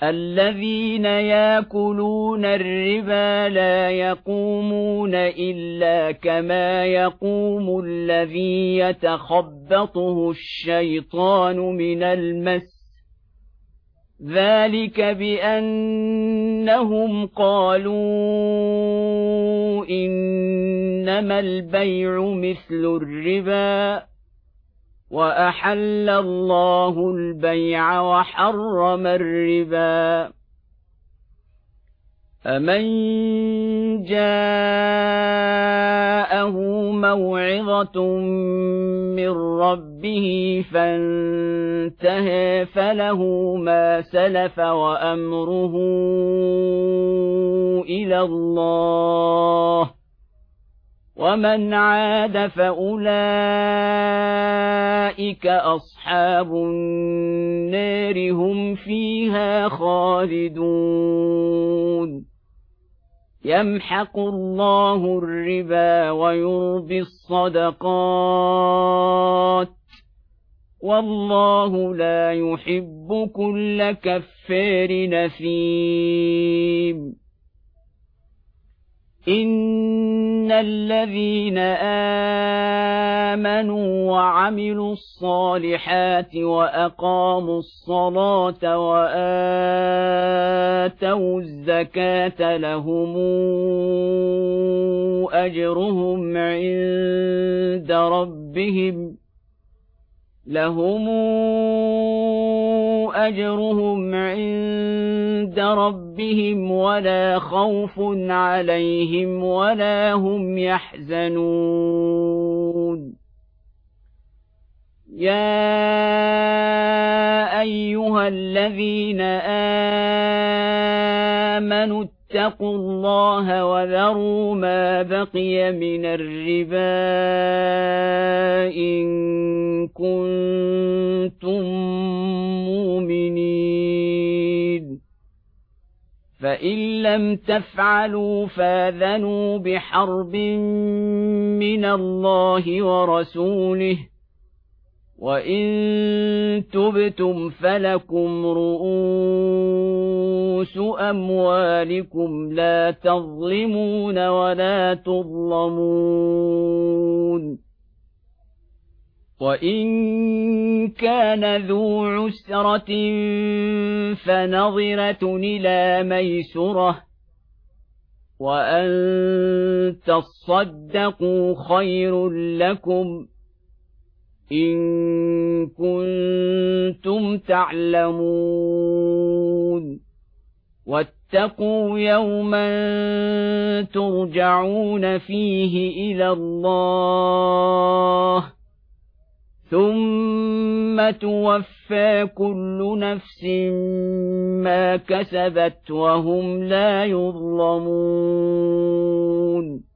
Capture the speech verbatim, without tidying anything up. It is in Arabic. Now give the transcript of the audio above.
الذين يأكلون الربا لا يقومون إلا كما يقوم الذي يتخبطه الشيطان من المس، ذلك بأنهم قالوا إنما البيع مثل الربا وأحل الله البيع وحرم الربا. فمن جاءه موعظة من ربه فانتهى فله ما سلف وأمره إلى الله، ومن عاد فأولئك أصحاب النار هم فيها خالدون. يمحق الله الربا ويربي الصدقات، والله لا يحب كل كفار نثيم. إن الذين آمنوا وعملوا الصالحات وأقاموا الصلاة وآتوا الزكاة لهم أجرهم عند ربهم لهم أجرهم عند ربهم ولا خوف عليهم ولا هم يحزنون. يا أيها الذين آمنوا اتقوا الله وذروا ما بقي من الربا إن كنتم مؤمنين، فإن لم تفعلوا فآذنوا بحرب من الله ورسوله، وإن تبتم فلكم رؤوس أموالكم لا تظلمون ولا تظلمون. وإن كان ذو عسرة فنظرة إلى ميسرة، وأن تصدقوا خير لكم إن كنتم تعلمون. واتقوا يوما ترجعون فيه إلى الله ثم توفى كل نفس ما كسبت وهم لا يظلمون.